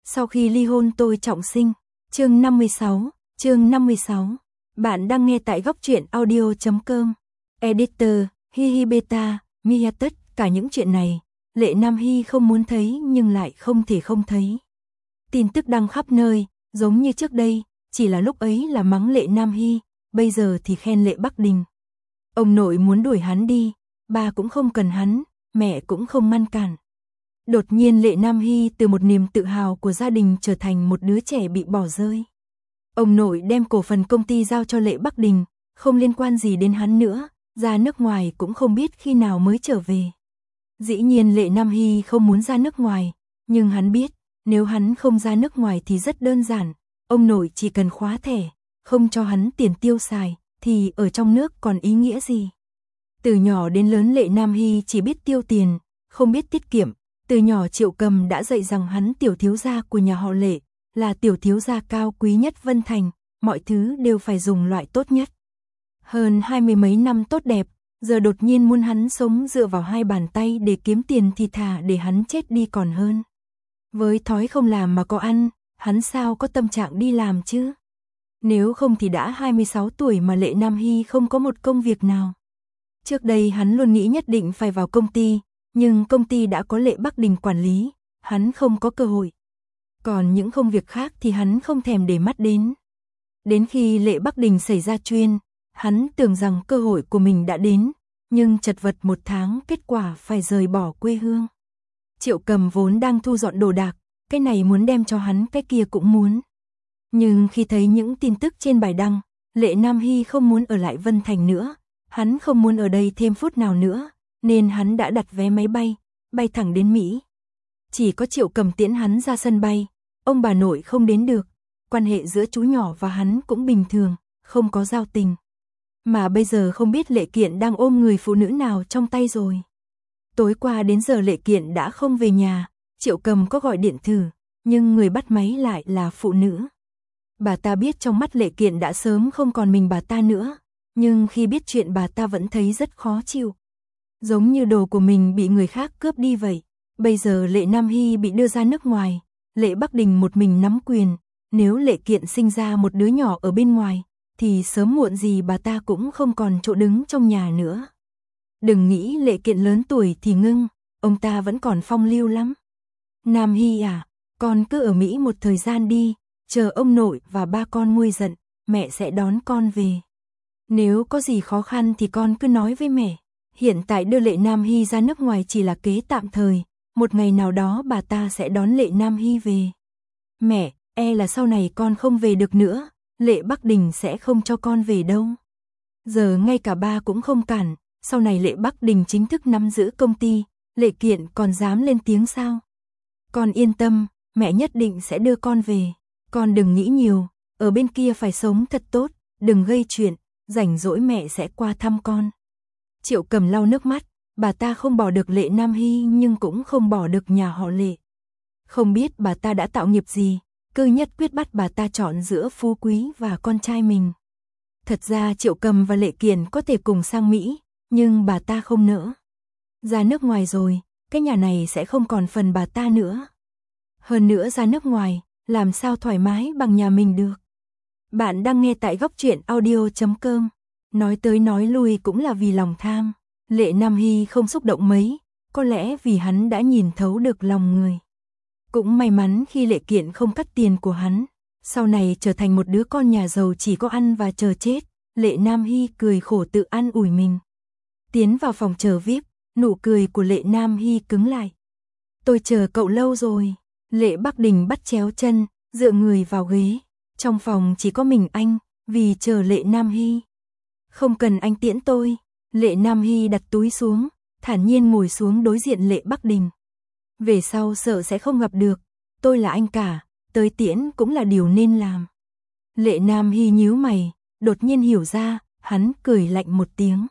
Sau khi ly hôn tôi trọng sinh. Chương 56. Bạn đang nghe tại góc truyện audio.com. Editor, Hihi Beta, Mia. Tất cả những chuyện này, Lệ Nam Hy không muốn thấy nhưng lại không thể không thấy. Tin tức đăng khắp nơi, giống như trước đây, chỉ là lúc ấy là mắng Lệ Nam Hy, bây giờ thì khen Lệ Bắc Đình. Ông nội muốn đuổi hắn đi, ba cũng không cần hắn, mẹ cũng không ngăn cản. Đột nhiên Lệ Nam Hy từ một niềm tự hào của gia đình trở thành một đứa trẻ bị bỏ rơi. Ông nội đem cổ phần công ty giao cho Lệ Bắc Đình, không liên quan gì đến hắn nữa, ra nước ngoài cũng không biết khi nào mới trở về. Dĩ nhiên Lệ Nam Hy không muốn ra nước ngoài, nhưng hắn biết, nếu hắn không ra nước ngoài thì rất đơn giản, ông nội chỉ cần khóa thẻ, không cho hắn tiền tiêu xài, thì ở trong nước còn ý nghĩa gì. Từ nhỏ đến lớn Lệ Nam Hy chỉ biết tiêu tiền, không biết tiết kiệm. Từ nhỏ Triệu Cầm đã dạy rằng hắn tiểu thiếu gia của nhà họ Lệ, là tiểu thiếu gia cao quý nhất Vân Thành, mọi thứ đều phải dùng loại tốt nhất. Hơn 20 mấy năm tốt đẹp, giờ đột nhiên muốn hắn sống dựa vào hai bàn tay để kiếm tiền thì thà để hắn chết đi còn hơn. Với thói không làm mà có ăn, hắn sao có tâm trạng đi làm chứ? Nếu không thì đã 26 tuổi mà Lệ Nam Hy không có một công việc nào. Trước đây hắn luôn nghĩ nhất định phải vào công ty, nhưng công ty đã có Lệ Bắc Đình quản lý, hắn không có cơ hội. Còn những công việc khác thì hắn không thèm để mắt đến. Đến khi Lệ Bắc Đình xảy ra chuyện, hắn tưởng rằng cơ hội của mình đã đến, nhưng chật vật một tháng kết quả phải rời bỏ quê hương. Triệu Cầm vốn đang thu dọn đồ đạc, cái này muốn đem cho hắn, cái kia cũng muốn. Nhưng khi thấy những tin tức trên bài đăng, Lệ Nam Hy không muốn ở lại Vân Thành nữa, hắn không muốn ở đây thêm phút nào nữa, nên hắn đã đặt vé máy bay, bay thẳng đến Mỹ. Chỉ có Triệu Cầm tiễn hắn ra sân bay, ông bà nội không đến được, quan hệ giữa chú nhỏ và hắn cũng bình thường, không có giao tình. Mà bây giờ không biết Lệ Kiện đang ôm người phụ nữ nào trong tay rồi. Tối qua đến giờ Lệ Kiện đã không về nhà, Triệu Cầm có gọi điện thử, nhưng người bắt máy lại là phụ nữ. Bà ta biết trong mắt Lệ Kiện đã sớm không còn mình bà ta nữa, nhưng khi biết chuyện bà ta vẫn thấy rất khó chịu. Giống như đồ của mình bị người khác cướp đi vậy. Bây giờ Lệ Nam Hy bị đưa ra nước ngoài, Lệ Bắc Đình một mình nắm quyền, nếu Lệ Kiện sinh ra một đứa nhỏ ở bên ngoài, thì sớm muộn gì bà ta cũng không còn chỗ đứng trong nhà nữa. Đừng nghĩ Lệ Kiện lớn tuổi thì ngưng, ông ta vẫn còn phong lưu lắm. Nam Hy à, con cứ ở Mỹ một thời gian đi, chờ ông nội và ba con nguôi giận, mẹ sẽ đón con về. Nếu có gì khó khăn thì con cứ nói với mẹ. Hiện tại đưa Lệ Nam Hy ra nước ngoài chỉ là kế tạm thời, một ngày nào đó bà ta sẽ đón Lệ Nam Hy về. Mẹ, là sau này con không về được nữa, Lệ Bắc Đình sẽ không cho con về đâu. Giờ ngay cả ba cũng không cản, sau này Lệ Bắc Đình chính thức nắm giữ công ty, Lệ Kiện còn dám lên tiếng sao? Con yên tâm, mẹ nhất định sẽ đưa con về, con đừng nghĩ nhiều, ở bên kia phải sống thật tốt, đừng gây chuyện, rảnh rỗi mẹ sẽ qua thăm con. Triệu Cầm lau nước mắt, bà ta không bỏ được Lệ Nam Hy nhưng cũng không bỏ được nhà họ Lệ. Không biết bà ta đã tạo nghiệp gì, cứ nhất quyết bắt bà ta chọn giữa phú quý và con trai mình. Thật ra Triệu Cầm và Lệ Kiền có thể cùng sang Mỹ, nhưng bà ta không nỡ. Ra nước ngoài rồi, cái nhà này sẽ không còn phần bà ta nữa. Hơn nữa ra nước ngoài, làm sao thoải mái bằng nhà mình được. Bạn đang nghe tại góc truyện audio.com. Nói tới nói lui cũng là vì lòng tham. Lệ Nam Hy không xúc động mấy, có lẽ vì hắn đã nhìn thấu được lòng người. Cũng may mắn khi Lệ Kiện không cắt tiền của hắn, sau này trở thành một đứa con nhà giàu chỉ có ăn và chờ chết. Lệ Nam Hy cười khổ tự an ủi mình. Tiến vào phòng chờ VIP, nụ cười của Lệ Nam Hy cứng lại. Tôi chờ cậu lâu rồi. Lệ Bắc Đình bắt chéo chân, dựa người vào ghế. Trong phòng chỉ có mình anh, vì chờ Lệ Nam Hy. Không cần anh tiễn tôi. Lệ Nam Hy đặt túi xuống, thản nhiên ngồi xuống đối diện Lệ Bắc Đình. Về sau sợ sẽ không gặp được, tôi là anh cả, tới tiễn cũng là điều nên làm. Lệ Nam Hy nhíu mày, đột nhiên hiểu ra, hắn cười lạnh một tiếng.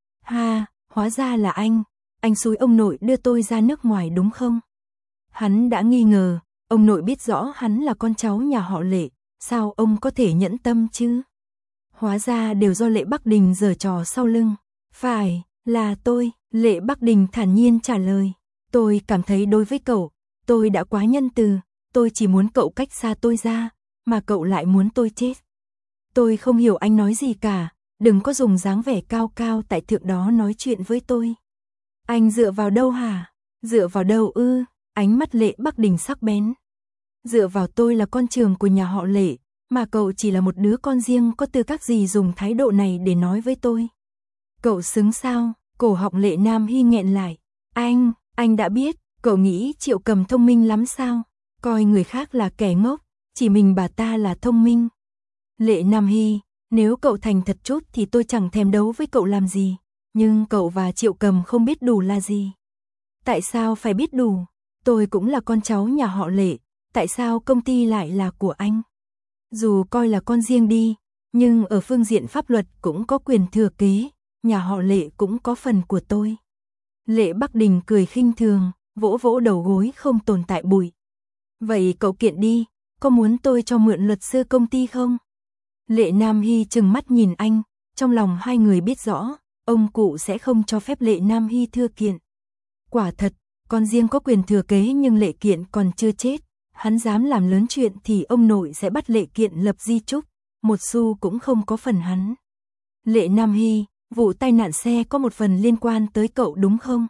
Ha, hóa ra là anh xúi ông nội đưa tôi ra nước ngoài đúng không? Hắn đã nghi ngờ, ông nội biết rõ hắn là con cháu nhà họ Lệ, sao ông có thể nhẫn tâm chứ? Hóa ra đều do Lệ Bắc Đình giở trò sau lưng. Phải, là tôi, Lệ Bắc Đình thản nhiên trả lời. Tôi cảm thấy đối với cậu, tôi đã quá nhân từ, tôi chỉ muốn cậu cách xa tôi ra, mà cậu lại muốn tôi chết. Tôi không hiểu anh nói gì cả, đừng có dùng dáng vẻ cao cao tại thượng đó nói chuyện với tôi. Anh dựa vào đâu hả? Dựa vào đâu ư? Ánh mắt Lệ Bắc Đình sắc bén. Dựa vào tôi là con trưởng của nhà họ Lệ, mà cậu chỉ là một đứa con riêng, có tư cách gì dùng thái độ này để nói với tôi? Cậu xứng sao? Cổ họng Lệ Nam Hy nghẹn lại. Anh đã biết, cậu nghĩ Triệu Cầm thông minh lắm sao? Coi người khác là kẻ ngốc, chỉ mình bà ta là thông minh. Lệ Nam Hy, nếu cậu thành thật chút thì tôi chẳng thèm đấu với cậu làm gì, nhưng cậu và Triệu Cầm không biết đủ là gì? Tại sao phải biết đủ? Tôi cũng là con cháu nhà họ Lệ, tại sao công ty lại là của anh? Dù coi là con riêng đi, nhưng ở phương diện pháp luật cũng có quyền thừa kế, nhà họ Lệ cũng có phần của tôi. Lệ Bắc Đình cười khinh thường, vỗ vỗ đầu gối không tồn tại bụi. Vậy cậu kiện đi, có muốn tôi cho mượn luật sư công ty không? Lệ Nam Hy trừng mắt nhìn anh, trong lòng hai người biết rõ, ông cụ sẽ không cho phép Lệ Nam Hy thưa kiện. Quả thật, con riêng có quyền thừa kế nhưng Lệ Kiện còn chưa chết, hắn dám làm lớn chuyện thì ông nội sẽ bắt Lệ Kiện lập di chúc, một xu cũng không có phần hắn. Lệ Nam Hy, vụ tai nạn xe có một phần liên quan tới cậu đúng không?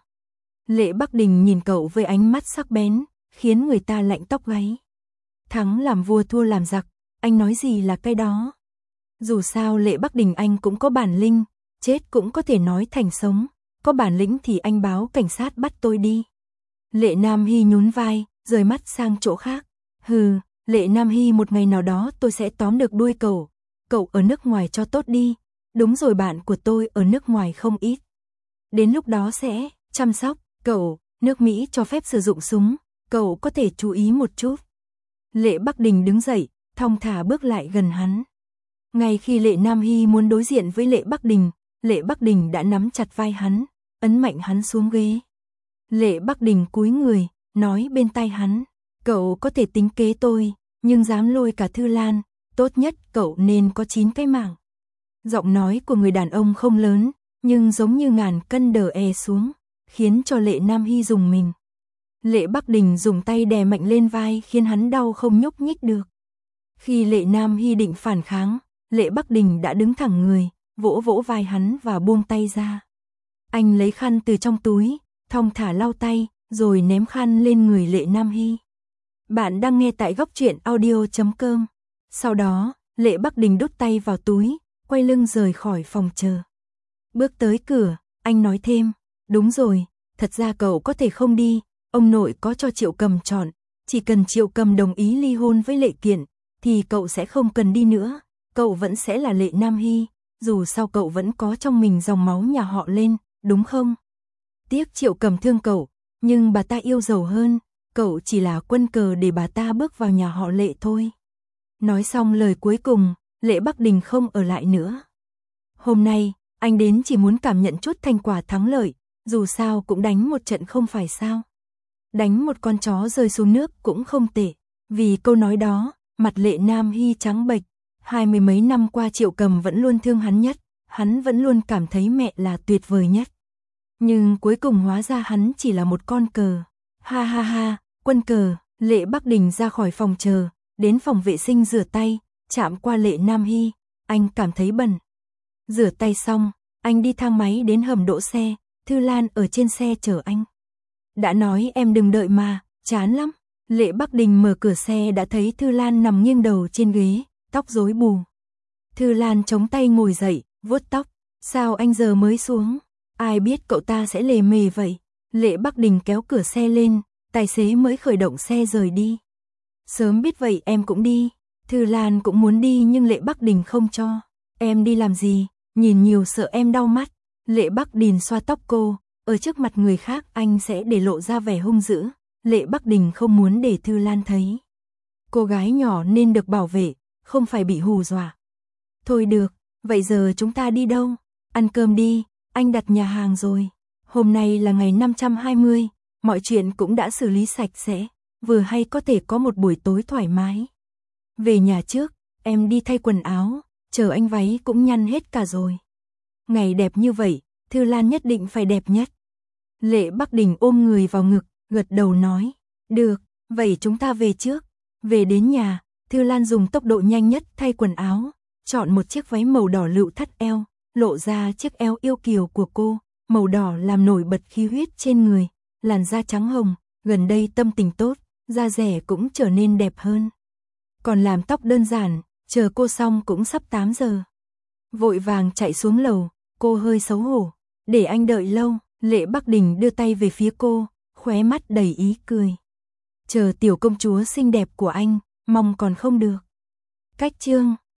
Lệ Bắc Đình nhìn cậu với ánh mắt sắc bén, khiến người ta lạnh tóc gáy. Thắng làm vua thua làm giặc, anh nói gì là cái đó? Dù sao Lệ Bắc Đình anh cũng có bản lĩnh, chết cũng có thể nói thành sống, có bản lĩnh thì anh báo cảnh sát bắt tôi đi. Lệ Nam Hy nhún vai, rời mắt sang chỗ khác. Hừ, Lệ Nam Hy, một ngày nào đó tôi sẽ tóm được đuôi cậu ở nước ngoài cho tốt đi. Đúng rồi, bạn của tôi ở nước ngoài không ít. Đến lúc đó sẽ chăm sóc cậu, nước Mỹ cho phép sử dụng súng, cậu có thể chú ý một chút. Lệ Bắc Đình đứng dậy, thong thả bước lại gần hắn. Ngay khi Lệ Nam Hy muốn đối diện với Lệ Bắc Đình đã nắm chặt vai hắn, ấn mạnh hắn xuống ghế. Lệ Bắc Đình cúi người, nói bên tai hắn, cậu có thể tính kế tôi, nhưng dám lôi cả Thư Lan, tốt nhất cậu nên có 9 cái mạng. Giọng nói của người đàn ông không lớn, nhưng giống như ngàn cân đè ép xuống, khiến cho Lệ Nam Hy rùng mình. Lệ Bắc Đình dùng tay đè mạnh lên vai khiến hắn đau không nhúc nhích được. Khi Lệ Nam Hy định phản kháng, Lệ Bắc Đình đã đứng thẳng người, vỗ vỗ vai hắn và buông tay ra. Anh lấy khăn từ trong túi, thong thả lau tay, rồi ném khăn lên người Lệ Nam Hy. Bạn đang nghe tại Góc Truyện Audio.com. Sau đó, Lệ Bắc Đình đút tay vào túi, quay lưng rời khỏi phòng chờ. Bước tới cửa, anh nói thêm, đúng rồi, thật ra cậu có thể không đi, ông nội có cho Triệu Cầm chọn, chỉ cần Triệu Cầm đồng ý ly hôn với Lệ Kiện, thì cậu sẽ không cần đi nữa, cậu vẫn sẽ là Lệ Nam Hy, dù sao cậu vẫn có trong mình dòng máu nhà họ Lên, đúng không? Tiếc Triệu Cầm thương cậu, nhưng bà ta yêu giàu hơn, cậu chỉ là quân cờ để bà ta bước vào nhà họ Lệ thôi. Nói xong lời cuối cùng, Lệ Bắc Đình không ở lại nữa. Hôm nay, anh đến chỉ muốn cảm nhận chút thành quả thắng lợi, dù sao cũng đánh một trận không phải sao. Đánh một con chó rơi xuống nước cũng không tệ. Vì câu nói đó, mặt Lệ Nam Hy trắng bệch. 20 mấy năm qua Triệu Cầm vẫn luôn thương hắn nhất, hắn vẫn luôn cảm thấy mẹ là tuyệt vời nhất. Nhưng cuối cùng hóa ra hắn chỉ là một con cờ. Ha ha ha, quân cờ. Lệ Bắc Đình ra khỏi phòng chờ, đến phòng vệ sinh rửa tay, chạm qua Lệ Nam Hy, anh cảm thấy bẩn. Rửa tay xong, anh đi thang máy đến hầm đỗ xe, Thư Lan ở trên xe chờ anh. Đã nói em đừng đợi mà, chán lắm. Lệ Bắc Đình mở cửa xe đã thấy Thư Lan nằm nghiêng đầu trên ghế, tóc rối bù. Thư Lan chống tay ngồi dậy, vuốt tóc. Sao anh giờ mới xuống? Ai biết cậu ta sẽ lề mề vậy? Lệ Bắc Đình kéo cửa xe lên, tài xế mới khởi động xe rời đi. Sớm biết vậy em cũng đi. Thư Lan cũng muốn đi nhưng Lệ Bắc Đình không cho. Em đi làm gì? Nhìn nhiều sợ em đau mắt. Lệ Bắc Đình xoa tóc cô, ở trước mặt người khác anh sẽ để lộ ra vẻ hung dữ. Lệ Bắc Đình không muốn để Thư Lan thấy. Cô gái nhỏ nên được bảo vệ, không phải bị hù dọa. Thôi được, vậy giờ chúng ta đi đâu? Ăn cơm đi, anh đặt nhà hàng rồi. Hôm nay là ngày 520, mọi chuyện cũng đã xử lý sạch sẽ, vừa hay có thể có một buổi tối thoải mái. Về nhà trước, em đi thay quần áo, chờ anh váy cũng nhăn hết cả rồi. Ngày đẹp như vậy, Thư Lan nhất định phải đẹp nhất. Lệ Bắc Đình ôm người vào ngực, gật đầu nói, được, vậy chúng ta về trước. Về đến nhà, Thư Lan dùng tốc độ nhanh nhất thay quần áo, chọn một chiếc váy màu đỏ lựu thắt eo, lộ ra chiếc eo yêu kiều của cô, màu đỏ làm nổi bật khí huyết trên người, làn da trắng hồng, gần đây tâm tình tốt, da dẻ cũng trở nên đẹp hơn. Còn làm tóc đơn giản, chờ cô xong cũng sắp 8 giờ. Vội vàng chạy xuống lầu, cô hơi xấu hổ, để anh đợi lâu, Lệ Bắc Đình đưa tay về phía cô, khóe mắt đầy ý cười. Chờ tiểu công chúa xinh đẹp của anh, mong còn không được. Cách chương